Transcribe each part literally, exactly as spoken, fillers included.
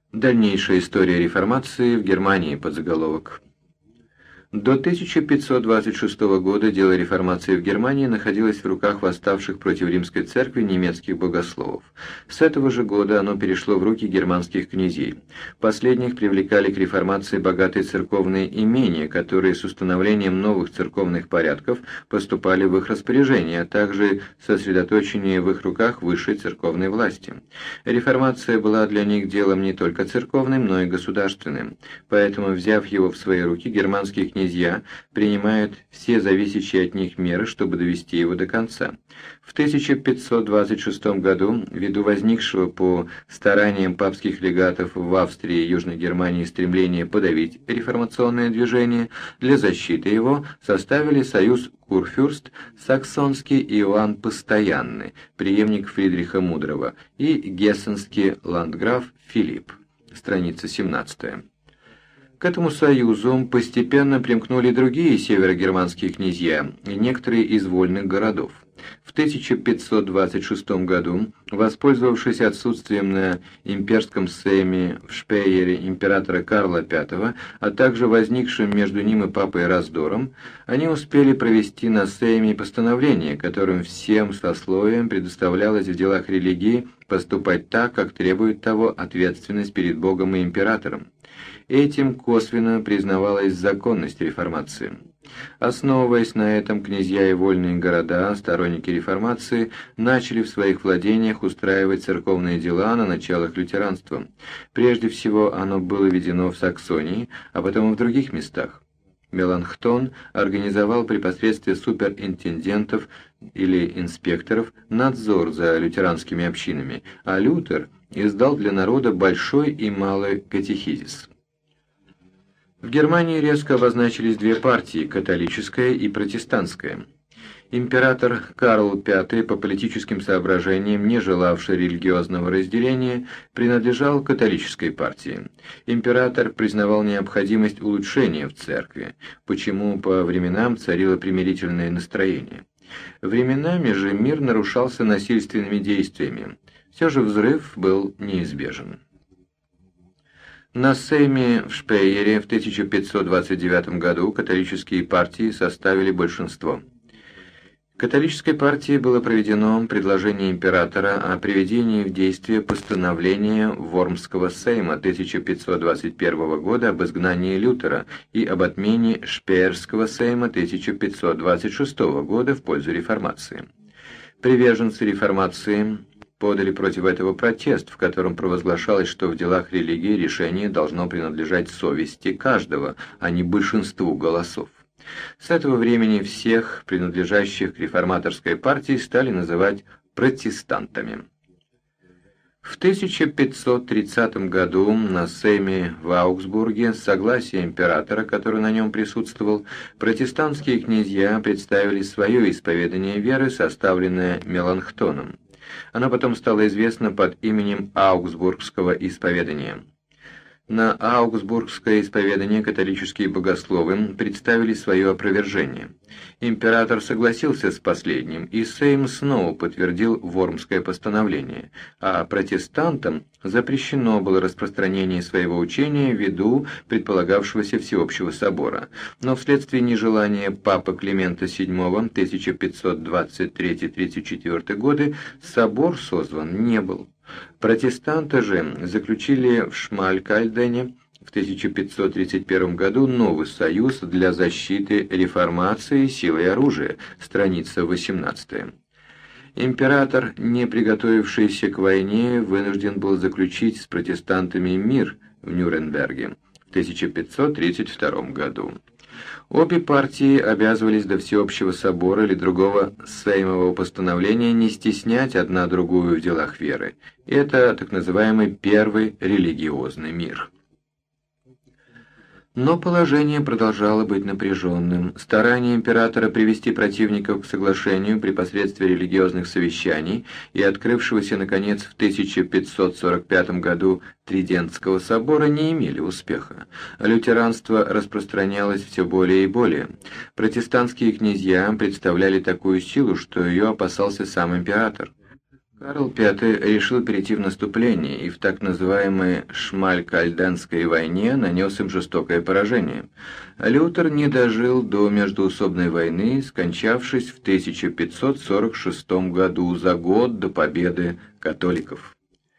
Дальнейшая история реформации в Германии, подзаголовок. До тысяча пятьсот двадцать шестого года дело реформации в Германии находилось в руках восставших против римской церкви немецких богословов. С этого же года оно перешло в руки германских князей. Последних привлекали к реформации богатые церковные имения, которые с установлением новых церковных порядков поступали в их распоряжение, а также сосредоточение в их руках высшей церковной власти. Реформация была для них делом не только церковным, но и государственным. Поэтому, взяв его в свои руки, германские князья Князья принимают все зависящие от них меры, чтобы довести его до конца. В тысяча пятьсот двадцать шестом году, ввиду возникшего по стараниям папских легатов в Австрии и Южной Германии стремления подавить реформационное движение, для защиты его составили союз Курфюрст Саксонский Иоанн Постоянный, преемник Фридриха Мудрого, и гессенский ландграф Филипп. Страница семнадцатая. К этому союзу постепенно примкнули другие северогерманские князья и некоторые из вольных городов. В тысяча пятьсот двадцать шестом году, воспользовавшись отсутствием на имперском сейме в Шпейере императора Карла Пятого, а также возникшим между ним и папой раздором, они успели провести на сейме постановление, которым всем сословиям предоставлялось в делах религии поступать так, как требует того ответственность перед Богом и императором. Этим косвенно признавалась законность реформации. Основываясь на этом, князья и вольные города, сторонники реформации, начали в своих владениях устраивать церковные дела на началах лютеранства. Прежде всего оно было введено в Саксонии, а потом и в других местах. Меланхтон организовал при посредстве суперинтендентов или инспекторов надзор за лютеранскими общинами, а Лютер издал для народа большой и малый катехизис. В Германии резко обозначились две партии – католическая и протестантская. Император Карл Пятый, по политическим соображениям, не желавший религиозного разделения, принадлежал католической партии. Император признавал необходимость улучшения в церкви, почему по временам царило примирительное настроение. Временами же мир нарушался насильственными действиями. Все же взрыв был неизбежен. На сейме в Шпейере в тысяча пятьсот двадцать девятом году католические партии составили большинство. Католической партии было проведено предложение императора о приведении в действие постановления Вормского сейма тысяча пятьсот двадцать первого года об изгнании Лютера и об отмене Шпейерского сейма тысяча пятьсот двадцать шестого года в пользу реформации. Приверженцы реформации подали против этого протест, в котором провозглашалось, что в делах религии решение должно принадлежать совести каждого, а не большинству голосов. С этого времени всех, принадлежащих к реформаторской партии, стали называть протестантами. В тысяча пятьсот тридцатом году на сейме в Аугсбурге с согласия императора, который на нем присутствовал, протестантские князья представили свое исповедание веры, составленное Меланхтоном. Оно потом стало известно под именем Аугсбургского исповедания. На Аугсбургское исповедание католические богословы представили свое опровержение. Император согласился с последним, и Сейм снова подтвердил Вормское постановление, а протестантам запрещено было распространение своего учения ввиду предполагавшегося всеобщего собора. Но вследствие нежелания папы Климента седьмого тысяча пятьсот двадцать третий — тридцать четвёртый годы собор созван не был. Протестанты же заключили в Шмалькальдене в тысяча пятьсот тридцать первом году новый союз для защиты реформации силой оружия, страница восемнадцатая. Император, не приготовившийся к войне, вынужден был заключить с протестантами мир в Нюрнберге в тысяча пятьсот тридцать втором году. Обе партии обязывались до всеобщего собора или другого сеймового постановления не стеснять одна другую в делах веры. Это так называемый Первый религиозный мир. Но положение продолжало быть напряженным. Старания императора привести противников к соглашению при посредстве религиозных совещаний и открывшегося, наконец, в тысяча пятьсот сорок пятом году Тридентского собора не имели успеха. Лютеранство распространялось все более и более. Протестантские князья представляли такую силу, что ее опасался сам император. Карл Пятый решил перейти в наступление и в так называемой Шмалькальденской войне нанес им жестокое поражение. Лютер не дожил до междоусобной войны, скончавшись в тысяча пятьсот сорок шестом году, за год до победы католиков.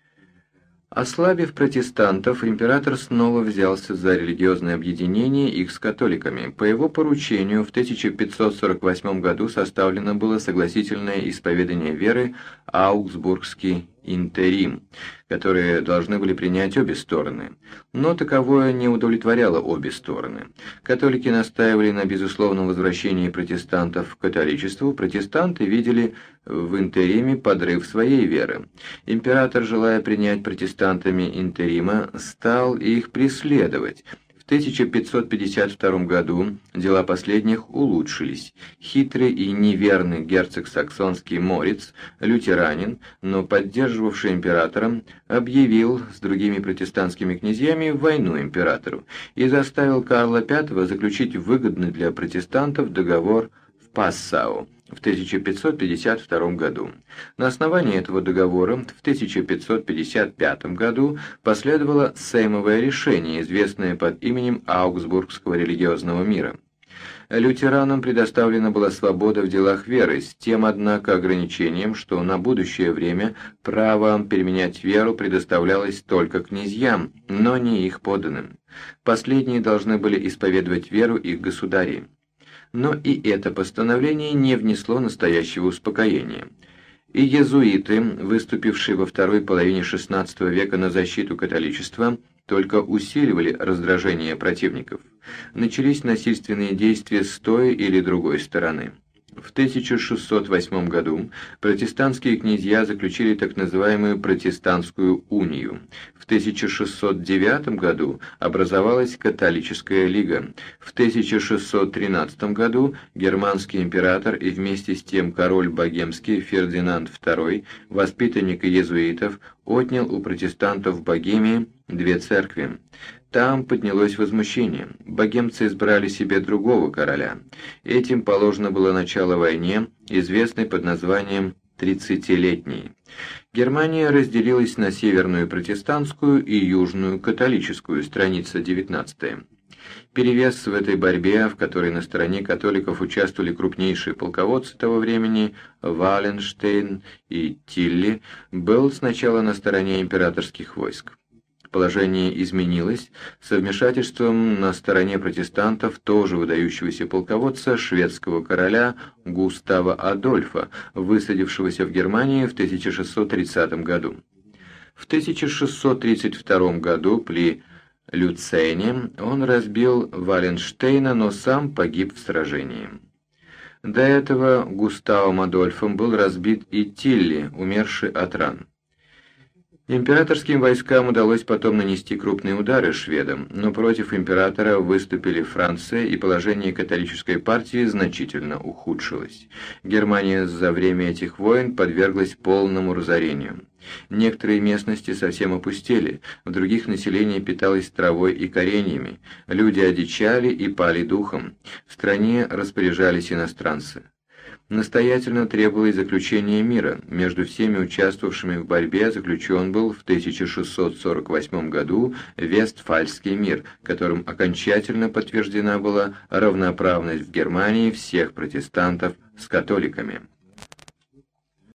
Ослабив протестантов, император снова взялся за религиозное объединение их с католиками. По его поручению в тысяча пятьсот сорок восьмом году составлено было согласительное исповедание веры Аугсбургский интерим, которые должны были принять обе стороны. Но таковое не удовлетворяло обе стороны. Католики настаивали на безусловном возвращении протестантов к католичеству, протестанты видели в интериме подрыв своей веры. Император, желая принять протестантами интерима, стал их преследовать. В тысяча пятьсот пятьдесят втором году дела последних улучшились. Хитрый и неверный герцог саксонский Мориц, лютеранин, но поддерживавший императора, объявил с другими протестантскими князьями войну императору и заставил Карла Пятого заключить выгодный для протестантов договор в Пассау в тысяча пятьсот пятьдесят втором году. На основании этого договора в тысяча пятьсот пятьдесят пятом году последовало сеймовое решение, известное под именем Аугсбургского религиозного мира. Лютеранам предоставлена была свобода в делах веры, с тем, однако, ограничением, что на будущее время право переменять веру предоставлялось только князьям, но не их подданным. Последние должны были исповедовать веру их государей. Но и это постановление не внесло настоящего успокоения. И иезуиты, выступившие во второй половине шестнадцатого века на защиту католичества, только усиливали раздражение противников. Начались насильственные действия с той или другой стороны. В тысяча шестьсот восьмом году протестантские князья заключили так называемую протестантскую унию. В тысяча шестьсот девятом году образовалась католическая лига. В тысяча шестьсот тринадцатом году германский император и вместе с тем король богемский Фердинанд второй, воспитанник иезуитов, отнял у протестантов в Богемии две церкви. Там поднялось возмущение. Богемцы избрали себе другого короля. Этим положено было начало войне, известной под названием «Тридцатилетней». Германия разделилась на северную протестантскую и южную католическую, страница девятнадцатая. Перевес в этой борьбе, в которой на стороне католиков участвовали крупнейшие полководцы того времени, Валенштейн и Тилли, был сначала на стороне императорских войск. Положение изменилось со вмешательством на стороне протестантов тоже выдающегося полководца шведского короля Густава Адольфа, высадившегося в Германии в тысяча шестьсот тридцатом году. В тысяча шестьсот тридцать втором году при Люцене он разбил Валенштейна, но сам погиб в сражении. До этого Густавом Адольфом был разбит и Тилли, умерший от ран. Императорским войскам удалось потом нанести крупные удары шведам, но против императора выступили Франция, и положение католической партии значительно ухудшилось. Германия за время этих войн подверглась полному разорению. Некоторые местности совсем опустели, в других население питалось травой и кореньями, люди одичали и пали духом, в стране распоряжались иностранцы. Настоятельно требовалось заключение мира. Между всеми участвовавшими в борьбе заключен был в тысяча шестьсот сорок восьмом году Вестфальский мир, которым окончательно подтверждена была равноправность в Германии всех протестантов с католиками.